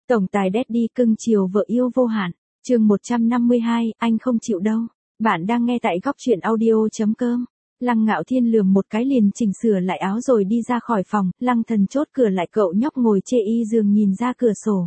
Tổng tài Daddy cưng chiều vợ yêu vô hạn. Chương 152, anh không chịu đâu. Bạn đang nghe tại góc truyện audio.com. Lăng Ngạo Thiên lườm một cái liền chỉnh sửa lại áo rồi đi ra khỏi phòng, Lăng Thần chốt cửa lại, cậu nhóc ngồi chê y giường nhìn ra cửa sổ.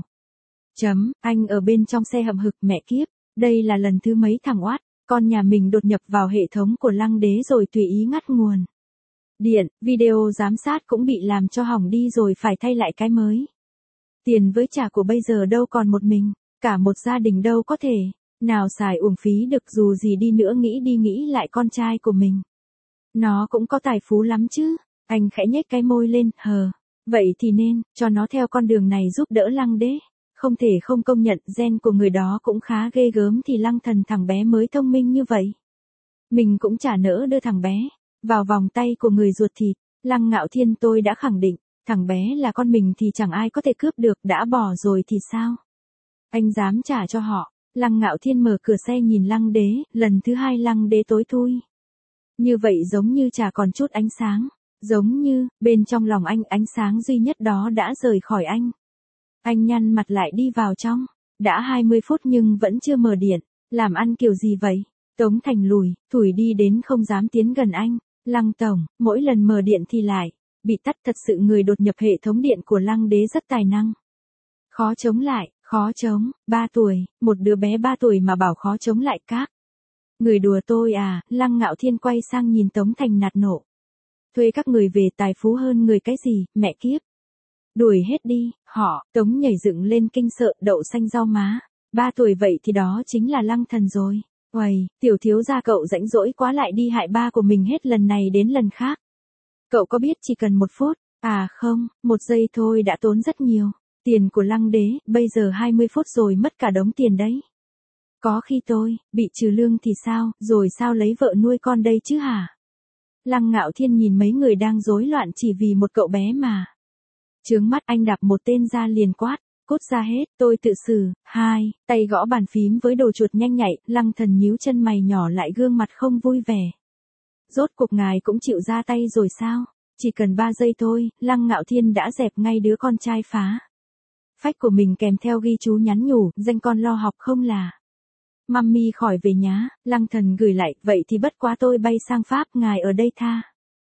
Anh ở bên trong xe hậm hực, mẹ kiếp, đây là lần thứ mấy thằng oát, con nhà mình đột nhập vào hệ thống của Lăng Đế rồi tùy ý ngắt nguồn điện, video giám sát cũng bị làm cho hỏng đi rồi phải thay lại cái mới. Tiền với trả của bây giờ đâu còn một mình, cả một gia đình đâu có thể, nào xài uổng phí được, dù gì đi nữa nghĩ đi nghĩ lại con trai của mình. Nó cũng có tài phú lắm chứ, anh khẽ nhếch cái môi lên, vậy thì nên, cho nó theo con đường này giúp đỡ Lăng Đế. Không thể không công nhận gen của người đó cũng khá ghê gớm, thì Lăng Thần thằng bé mới thông minh như vậy. Mình cũng chả nỡ đưa thằng bé vào vòng tay của người ruột thịt. Lăng Ngạo Thiên, tôi đã khẳng định, thằng bé là con mình thì chẳng ai có thể cướp được, đã bỏ rồi thì sao? Anh dám trả cho họ. Lăng Ngạo Thiên mở cửa xe nhìn Lăng Đế, lần thứ hai Lăng Đế tối thui. Như vậy giống như chả còn chút ánh sáng, giống như, bên trong lòng anh ánh sáng duy nhất đó đã rời khỏi anh. Anh nhăn mặt lại đi vào trong, đã 20 phút nhưng vẫn chưa mở điện, làm ăn kiểu gì vậy? Tống Thành lùi, thủi đi đến không dám tiến gần anh. Lăng tổng, mỗi lần mở điện thì lại bị tắt, thật sự người đột nhập hệ thống điện của Lăng Đế rất tài năng. Khó chống lại, khó chống, 3 tuổi, một đứa bé 3 tuổi mà bảo khó chống lại các. Người đùa tôi à? Lăng Ngạo Thiên quay sang nhìn Tống Thành nạt nộ. Thuê các người về tài phú hơn người cái gì, mẹ kiếp. Đuổi hết đi, họ. Tống nhảy dựng lên kinh sợ, đậu xanh rau má. 3 tuổi vậy thì đó chính là Lăng Thần rồi. Uầy, tiểu thiếu gia cậu rãnh rỗi quá lại đi hại ba của mình hết lần này đến lần khác. Cậu có biết chỉ cần 1 phút, à không, 1 giây thôi đã tốn rất nhiều. Tiền của Lăng Đế, bây giờ 20 phút rồi mất cả đống tiền đấy. Có khi tôi bị trừ lương thì sao, rồi sao lấy vợ nuôi con đây chứ hả? Lăng Ngạo Thiên nhìn mấy người đang rối loạn chỉ vì một cậu bé mà. Chướng mắt, anh đạp một tên ra liền quát. Cút ra hết, tôi tự xử. Tay gõ bàn phím với đồ chuột nhanh nhạy. Lăng Thần nhíu chân mày nhỏ lại, gương mặt không vui vẻ. Rốt cuộc ngài cũng chịu ra tay rồi sao? Chỉ cần 3 giây thôi, Lăng Ngạo Thiên đã dẹp ngay đứa con trai phá phách của mình, kèm theo ghi chú nhắn nhủ, danh con lo học không là. Mummy khỏi về nhá. Lăng Thần gửi lại, vậy thì bất quá tôi bay sang Pháp, ngài ở đây tha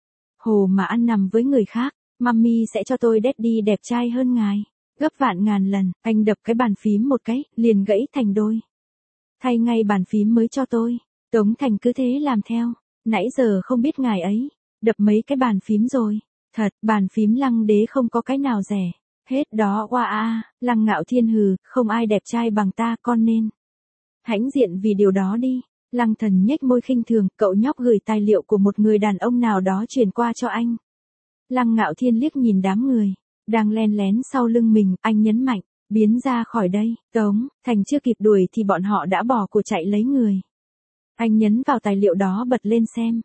hồ mà ăn nằm với người khác. Mummy sẽ cho tôi Daddy đẹp trai hơn ngài gấp vạn ngàn lần. Anh đập cái bàn phím một cái, liền gãy thành đôi. Thay ngay bàn phím mới cho tôi. Tống Thành cứ thế làm theo. Nãy giờ không biết ngài ấy đập mấy cái bàn phím rồi. Thật, bàn phím Lăng Đế không có cái nào rẻ hết đó. Lăng Ngạo Thiên hừ, không ai đẹp trai bằng ta, con nên hãnh diện vì điều đó đi. Lăng Thần nhếch môi khinh thường, cậu nhóc gửi tài liệu của một người đàn ông nào đó truyền qua cho anh. Lăng Ngạo Thiên liếc nhìn đám người đang len lén sau lưng mình, anh nhấn mạnh, biến ra khỏi đây. Tống Thành chưa kịp đuổi thì bọn họ đã bỏ của chạy lấy người. Anh nhấn vào tài liệu đó, bật lên xem.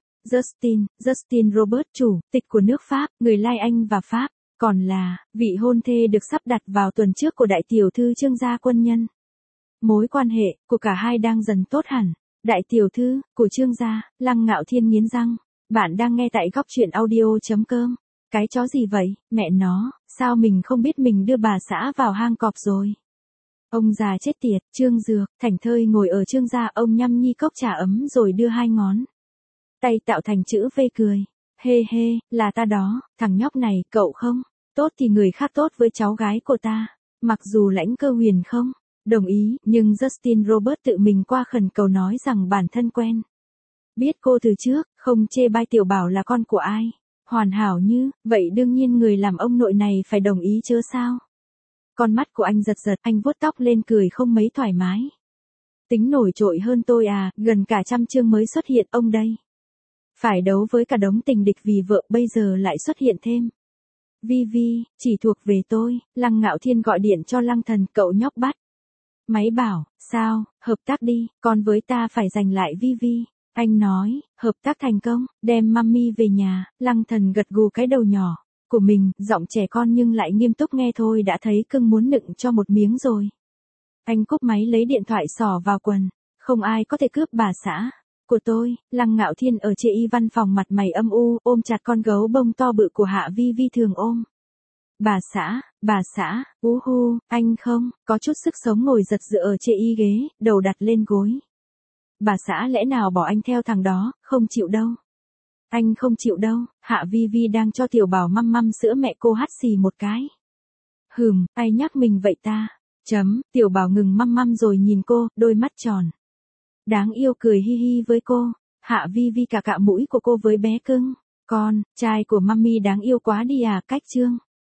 Justin Robert, chủ tịch của nước Pháp, người Lai Anh và Pháp, còn là vị hôn thê được sắp đặt vào tuần trước của đại tiểu thư Trương gia quân nhân. Mối quan hệ của cả hai đang dần tốt hẳn. Đại tiểu thư của Trương gia. Lăng Ngạo Thiên nghiến răng. Bạn đang nghe tại góc truyện audio.com. Cái chó gì vậy, mẹ nó, sao mình không biết mình đưa bà xã vào hang cọp rồi. Ông già chết tiệt. Trương Dược thảnh thơi ngồi ở Trương gia, ông nhâm nhi cốc trà ấm rồi đưa 2 ngón tay tạo thành chữ V cười. Hê, là ta đó. Thằng nhóc này, cậu không tốt thì người khác tốt với cháu gái của ta. Mặc dù Lãnh Cơ Huyền không đồng ý, nhưng Justin Robert tự mình qua khẩn cầu nói rằng bản thân quen biết cô từ trước, không chê bai tiểu bảo là con của ai. Hoàn hảo như vậy, đương nhiên người làm ông nội này phải đồng ý chứ sao. Con mắt của anh giật giật, anh vuốt tóc lên cười không mấy thoải mái. Tính nổi trội hơn tôi à, gần cả 100 chương mới xuất hiện ông đây. Phải đấu với cả đống tình địch vì vợ, bây giờ lại xuất hiện thêm. Vi, chỉ thuộc về tôi. Lăng Ngạo Thiên gọi điện cho Lăng Thần, cậu nhóc bắt máy bảo, sao, hợp tác đi, con với ta phải giành lại Vi. Anh nói, hợp tác thành công, đem mummy về nhà. Lăng Thần gật gù cái đầu nhỏ của mình, giọng trẻ con nhưng lại nghiêm túc, nghe thôi đã thấy cưng muốn nựng cho một miếng rồi. Anh cúp máy lấy điện thoại xỏ vào quần. Không ai có thể cướp bà xã của tôi. Lăng Ngạo Thiên ở chê y văn phòng, mặt mày âm u, ôm chặt con gấu bông to bự của Hạ Vi thường ôm. Bà xã, hu, anh không, có chút sức sống ngồi giật dựa ở trên y ghế, đầu đặt lên gối. Bà xã lẽ nào bỏ anh theo thằng đó, không chịu đâu. Anh không chịu đâu, Hạ Vi Vi đang cho tiểu bảo măm măm sữa mẹ cô hắt xì một cái. Ai nhắc mình vậy ta? Tiểu bảo ngừng măm măm rồi nhìn cô, đôi mắt tròn. Đáng yêu cười hi hi với cô. Hạ Vi Vi cà cạ mũi của cô với bé cưng. Con, trai của mummy đáng yêu quá đi à, cách trương.